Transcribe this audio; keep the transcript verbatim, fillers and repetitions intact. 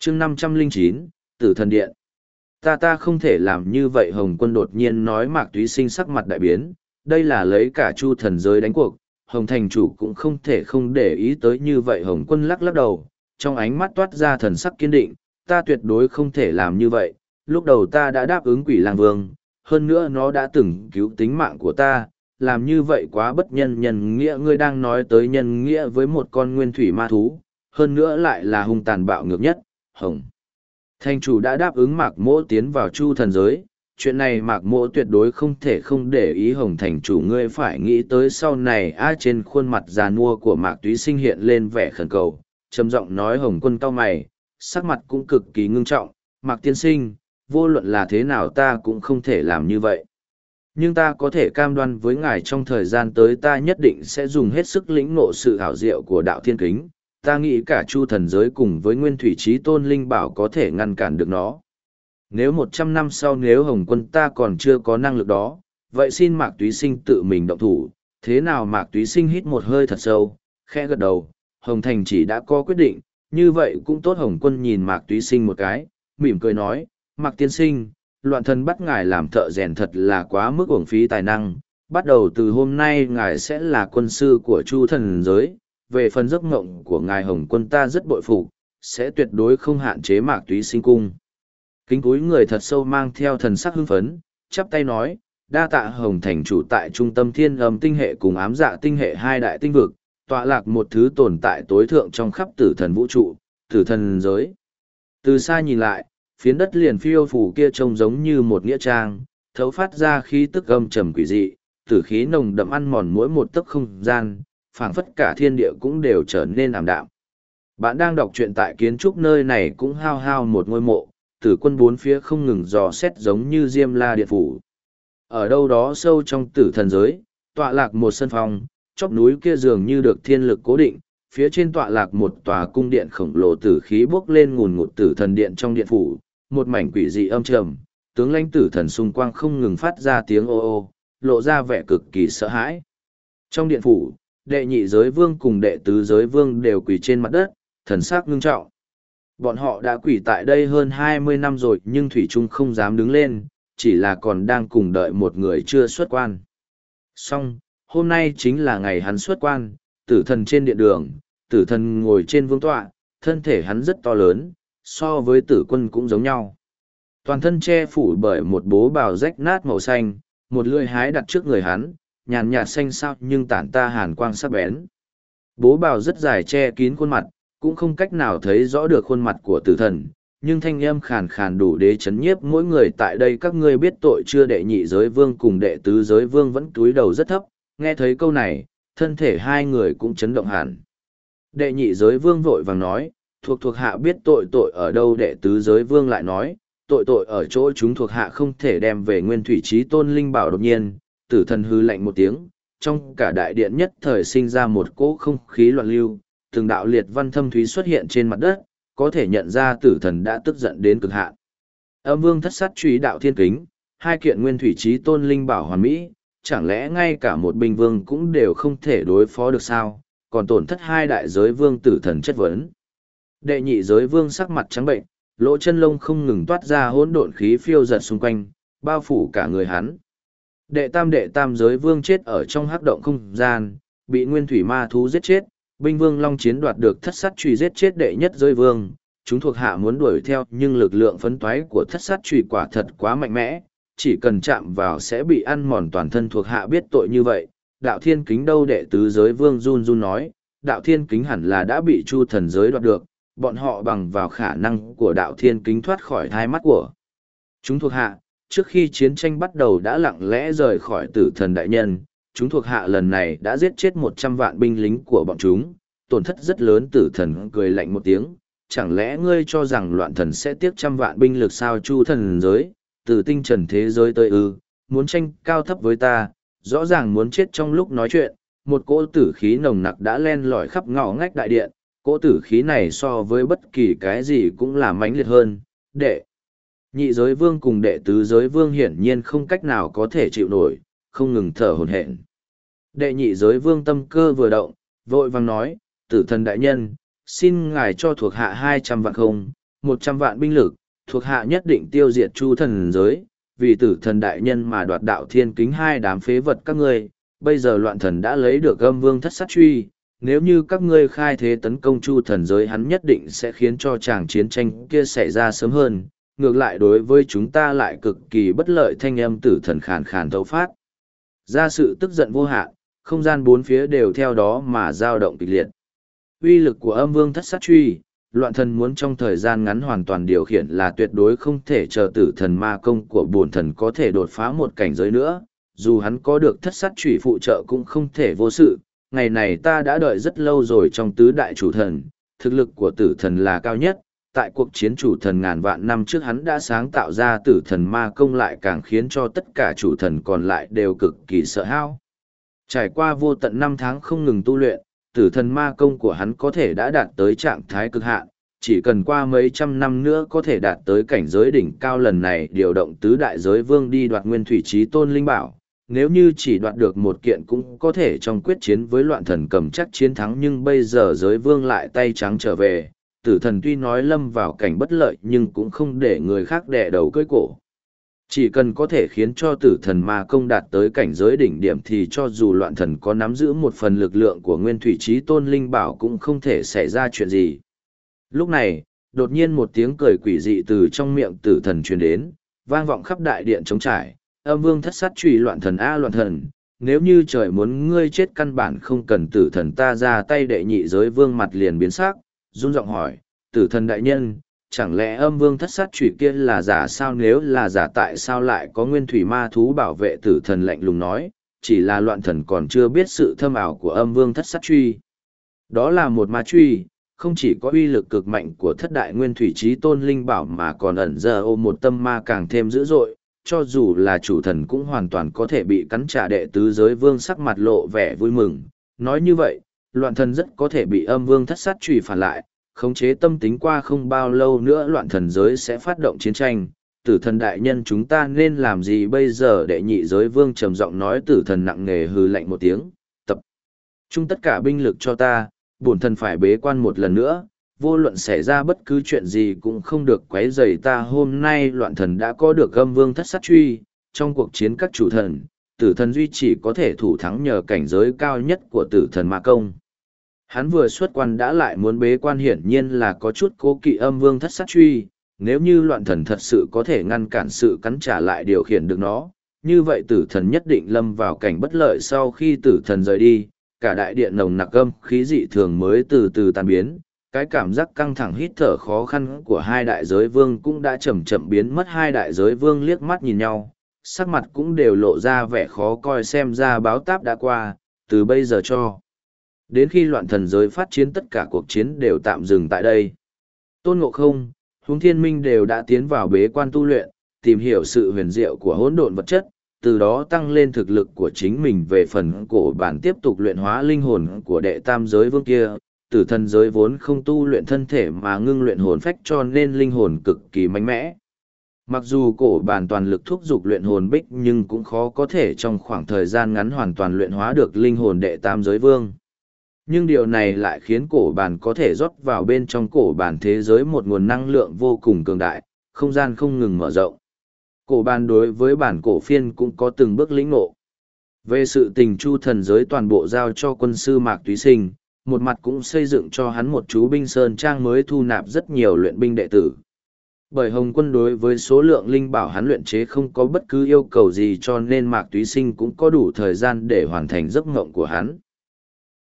chương năm trăm linh chín, Tử Thần Điện. Ta ta không thể làm như vậy. Hồng Quân đột nhiên nói. Mạc Túy Sinh sắc mặt đại biến, đây là lấy cả Chu thần giới đánh cuộc, Hồng thành chủ cũng không thể không để ý tới như vậy. Hồng Quân lắc lắc đầu, trong ánh mắt toát ra thần sắc kiên định, ta tuyệt đối không thể làm như vậy. Lúc đầu ta đã đáp ứng Quỷ Lang Vương, hơn nữa nó đã từng cứu tính mạng của ta, làm như vậy quá bất nhân nhân nghĩa. Ngươi đang nói tới nhân nghĩa với một con nguyên thủy ma thú, hơn nữa lại là hung tàn bạo ngược nhất. Hồng thành chủ đã đáp ứng Mạc Mỗ tiến vào Chu thần giới, chuyện này Mạc Mỗ tuyệt đối không thể không để ý. Hồng thành chủ, ngươi phải nghĩ tới sau này. A trên khuôn mặt già nua của Mạc Túy Sinh hiện lên vẻ khẩn cầu, trầm giọng nói. Hồng Quân cau mày, sắc mặt cũng cực kỳ ngưng trọng. Mạc tiên sinh, vô luận là thế nào ta cũng không thể làm như vậy, nhưng ta có thể cam đoan với ngài trong thời gian tới ta nhất định sẽ dùng hết sức lĩnh ngộ sự hảo diệu của đạo thiên kính. Ta nghĩ cả Chu thần giới cùng với nguyên thủy trí tôn linh bảo có thể ngăn cản được nó. Nếu một trăm năm sau nếu Hồng Quân ta còn chưa có năng lực đó, vậy xin Mạc Túy Sinh tự mình động thủ. Thế nào? Mạc Túy Sinh hít một hơi thật sâu, khẽ gật đầu. Hồng Thành chỉ đã có quyết định, như vậy cũng tốt. Hồng Quân nhìn Mạc Túy Sinh một cái, mỉm cười nói, Mạc tiên sinh, loạn thần bắt ngài làm thợ rèn thật là quá mức uổng phí tài năng. Bắt đầu từ hôm nay ngài sẽ là quân sư của Chu thần giới. Về phần giấc mộng của ngài Hồng Quân ta rất bội phục, sẽ tuyệt đối không hạn chế. Mạc Túy Sinh cung kính cúi người thật sâu, mang theo thần sắc hưng phấn, chắp tay nói, đa tạ Hồng thành chủ. Tại trung tâm thiên âm tinh hệ cùng ám dạ tinh hệ hai đại tinh vực, tọa lạc một thứ tồn tại tối thượng trong khắp tử thần vũ trụ, tử thần giới. Từ xa nhìn lại, phiến đất liền phiêu phủ kia trông giống như một nghĩa trang, thấu phát ra khí tức âm trầm quỷ dị, tử khí nồng đậm ăn mòn mỗi một tấc không gian, phảng phất cả thiên địa cũng đều trở nên ảm đạm. Bạn đang đọc truyện tại kiến trúc nơi này cũng hao hao một ngôi mộ, tử quân bốn phía không ngừng dò xét giống như Diêm La Điện Phủ. Ở đâu đó sâu trong tử thần giới, tọa lạc một sân phòng, chóp núi kia dường như được thiên lực cố định, phía trên tọa lạc một tòa cung điện khổng lồ, tử khí bốc lên ngùn ngụt. Tử thần điện trong điện phủ, một mảnh quỷ dị âm trầm, tướng lãnh tử thần xung quanh không ngừng phát ra tiếng ô ô, lộ ra vẻ cực kỳ sợ hãi. Trong điện phủ, đệ nhị giới vương cùng đệ tứ giới vương đều quỳ trên mặt đất, thần sắc ngưng trọng. Bọn họ đã quỳ tại đây hơn hai mươi năm rồi nhưng thủy chung không dám đứng lên, chỉ là còn đang cùng đợi một người chưa xuất quan. Song, hôm nay chính là ngày hắn xuất quan. Tử thần trên điện đường, tử thần ngồi trên vương tọa, thân thể hắn rất to lớn, so với tử quân cũng giống nhau. Toàn thân che phủ bởi một bố bào rách nát màu xanh, một lưỡi hái đặt trước người hắn, nhàn nhạt xanh xao nhưng tản ta hàn quang sắc bén. Bố bào rất dài che kín khuôn mặt, cũng không cách nào thấy rõ được khuôn mặt của tử thần, nhưng thanh âm khàn khàn đủ để chấn nhiếp mỗi người tại đây. Các ngươi biết tội chưa? Đệ nhị giới vương cùng đệ tứ giới vương vẫn cúi đầu rất thấp, nghe thấy câu này, thân thể hai người cũng chấn động hẳn. Đệ nhị giới vương vội vàng nói, thuộc thuộc hạ biết tội. Tội ở đâu? Đệ tứ giới vương lại nói, tội tội ở chỗ chúng thuộc hạ không thể đem về nguyên thủy trí tôn linh bảo. Đột nhiên, tử thần hư lạnh một tiếng, trong cả đại điện nhất thời sinh ra một cỗ không khí loạn lưu, từng đạo liệt văn thâm thúy xuất hiện trên mặt đất, có thể nhận ra tử thần đã tức giận đến cực hạn. Âm vương thất sát truy đạo thiên kính, hai kiện nguyên thủy trí tôn linh bảo hoàn mỹ, chẳng lẽ ngay cả một binh vương cũng đều không thể đối phó được sao? Còn tổn thất hai đại giới vương? Tử thần chất vấn. Đệ nhị giới vương sắc mặt trắng bệnh, lỗ chân lông không ngừng toát ra hỗn độn khí phiêu giật xung quanh, bao phủ cả người hắn. Đệ tam đệ tam giới vương chết ở trong hắc động không gian, bị nguyên thủy ma thú giết chết. Binh vương long chiến đoạt được thất sát truy giết chết đệ nhất giới vương. Chúng thuộc hạ muốn đuổi theo nhưng lực lượng phấn toái của thất sát truy quả thật quá mạnh mẽ, chỉ cần chạm vào sẽ bị ăn mòn toàn thân. Thuộc hạ biết tội như vậy. Đạo thiên kính đâu? Đệ tứ giới vương run run nói, đạo thiên kính hẳn là đã bị Chu thần giới đoạt được, bọn họ bằng vào khả năng của đạo thiên kính thoát khỏi thai mắt của chúng thuộc hạ. Trước khi chiến tranh bắt đầu đã lặng lẽ rời khỏi tử thần đại nhân, chúng thuộc hạ lần này đã giết chết một trăm vạn binh lính của bọn chúng, tổn thất rất lớn. Tử thần cười lạnh một tiếng, chẳng lẽ ngươi cho rằng loạn thần sẽ tiếc trăm vạn binh lực sao? Chu thần giới, từ tinh trần thế giới tới ư, muốn tranh cao thấp với ta, rõ ràng muốn chết. Trong lúc nói chuyện, một cỗ tử khí nồng nặc đã len lỏi khắp ngõ ngách đại điện, cỗ tử khí này so với bất kỳ cái gì cũng là mãnh liệt hơn. Đệ nhị giới vương cùng đệ tứ giới vương hiển nhiên không cách nào có thể chịu nổi, không ngừng thở hổn hển. Đệ nhị giới vương tâm cơ vừa động, vội vàng nói, tử thần đại nhân, xin ngài cho thuộc hạ hai trăm vạn không, một trăm vạn binh lực, thuộc hạ nhất định tiêu diệt chu thần giới, vì tử thần đại nhân mà đoạt đạo thiên kính hai đám phế vật các ngươi, bây giờ loạn thần đã lấy được âm vương thất sát truy, nếu như các ngươi khai thế tấn công chu thần giới hắn nhất định sẽ khiến cho tràng chiến tranh kia xảy ra sớm hơn, ngược lại đối với chúng ta lại cực kỳ bất lợi. Thanh âm tử thần khàn khàn thấu phát ra sự tức giận vô hạn, không gian bốn phía đều theo đó mà dao động kịch liệt. Uy lực của âm vương thất sát truy, loạn thần muốn trong thời gian ngắn hoàn toàn điều khiển là tuyệt đối không thể chờ tử thần ma công của bổn thần có thể đột phá một cảnh giới nữa, dù hắn có được thất sát truy phụ trợ cũng không thể vô sự. Ngày này ta đã đợi rất lâu rồi. Trong tứ đại chủ thần, thực lực của tử thần là cao nhất, tại cuộc chiến chủ thần ngàn vạn năm trước hắn đã sáng tạo ra tử thần ma công, lại càng khiến cho tất cả chủ thần còn lại đều cực kỳ sợ hãi. Trải qua vô tận năm tháng không ngừng tu luyện, tử thần ma công của hắn có thể đã đạt tới trạng thái cực hạn, chỉ cần qua mấy trăm năm nữa có thể đạt tới cảnh giới đỉnh cao. Lần này điều động tứ đại giới vương đi đoạt nguyên thủy chí tôn linh bảo, nếu như chỉ đoạt được một kiện cũng có thể trong quyết chiến với loạn thần cầm chắc chiến thắng, nhưng bây giờ giới vương lại tay trắng trở về. Tử thần tuy nói lâm vào cảnh bất lợi nhưng cũng không để người khác đè đầu cưỡi cổ. Chỉ cần có thể khiến cho tử thần ma công đạt tới cảnh giới đỉnh điểm thì cho dù loạn thần có nắm giữ một phần lực lượng của nguyên thủy chí tôn linh bảo cũng không thể xảy ra chuyện gì. Lúc này, đột nhiên một tiếng cười quỷ dị từ trong miệng tử thần truyền đến, vang vọng khắp đại điện trống trải. Âm vương thất sát truy, loạn thần a loạn thần, nếu như trời muốn ngươi chết căn bản không cần tử thần ta ra tay. Đệ nhị giới vương mặt liền biến sắc, run giọng hỏi, tử thần đại nhân, chẳng lẽ âm vương thất sát truy kia là giả sao? Nếu là giả tại sao lại có nguyên thủy ma thú bảo vệ? Tử thần lạnh lùng nói, chỉ là loạn thần còn chưa biết sự thâm ảo của âm vương thất sát truy. Đó là một ma truy, không chỉ có uy lực cực mạnh của thất đại nguyên thủy chí tôn linh bảo mà còn ẩn giờ ôm một tâm ma càng thêm dữ dội, cho dù là chủ thần cũng hoàn toàn có thể bị cắn trả. Đệ tứ giới vương sắc mặt lộ vẻ vui mừng, nói như vậy, loạn thần rất có thể bị âm vương thất sát truy phản lại, khống chế tâm tính. Qua không bao lâu nữa loạn thần giới sẽ phát động chiến tranh, tử thần đại nhân chúng ta nên làm gì bây giờ? Đệ nhị giới vương trầm giọng nói. Tử thần nặng nề hừ lạnh một tiếng, tập trung tất cả binh lực cho ta, bổn thần phải bế quan một lần nữa, vô luận xảy ra bất cứ chuyện gì cũng không được quấy rầy ta. Hôm nay loạn thần đã có được âm vương thất sát truy, trong cuộc chiến các chủ thần, tử thần duy chỉ có thể thủ thắng nhờ cảnh giới cao nhất của tử thần ma công. Hắn vừa xuất quan đã lại muốn bế quan, hiển nhiên là có chút cố kỵ âm vương thất sát truy. Nếu như loạn thần thật sự có thể ngăn cản sự cắn trả lại điều khiển được nó, như vậy tử thần nhất định lâm vào cảnh bất lợi. Sau khi tử thần rời đi, cả đại điện nồng nặc âm khí dị thường mới từ từ tan biến. Cái cảm giác căng thẳng hít thở khó khăn của hai đại giới vương cũng đã chậm chậm biến mất. Hai đại giới vương liếc mắt nhìn nhau, sắc mặt cũng đều lộ ra vẻ khó coi, xem ra báo táp đã qua, từ bây giờ cho đến khi loạn thần giới phát chiến tất cả cuộc chiến đều tạm dừng tại đây. Tôn Ngộ Không, Hướng Thiên Minh đều đã tiến vào bế quan tu luyện, tìm hiểu sự huyền diệu của hỗn độn vật chất, từ đó tăng lên thực lực của chính mình. Về phần cổ bản tiếp tục luyện hóa linh hồn của đệ tam giới vương kia, tử thần giới vốn không tu luyện thân thể mà ngưng luyện hồn phách cho nên linh hồn cực kỳ mạnh mẽ. Mặc dù cổ bản toàn lực thúc giục luyện hồn bích nhưng cũng khó có thể trong khoảng thời gian ngắn hoàn toàn luyện hóa được linh hồn đệ tam giới vương. Nhưng điều này lại khiến cổ bản có thể rót vào bên trong cổ bản thế giới một nguồn năng lượng vô cùng cường đại, không gian không ngừng mở rộng. Cổ bản đối với bản cổ phiên cũng có từng bước lĩnh ngộ. Về sự tình chu thần giới toàn bộ giao cho quân sư Mạc Túy Sinh, một mặt cũng xây dựng cho hắn một chú binh sơn trang mới thu nạp rất nhiều luyện binh đệ tử. Bởi Hồng Quân đối với số lượng linh bảo hắn luyện chế không có bất cứ yêu cầu gì cho nên Mạc Túy Sinh cũng có đủ thời gian để hoàn thành giấc mộng của hắn.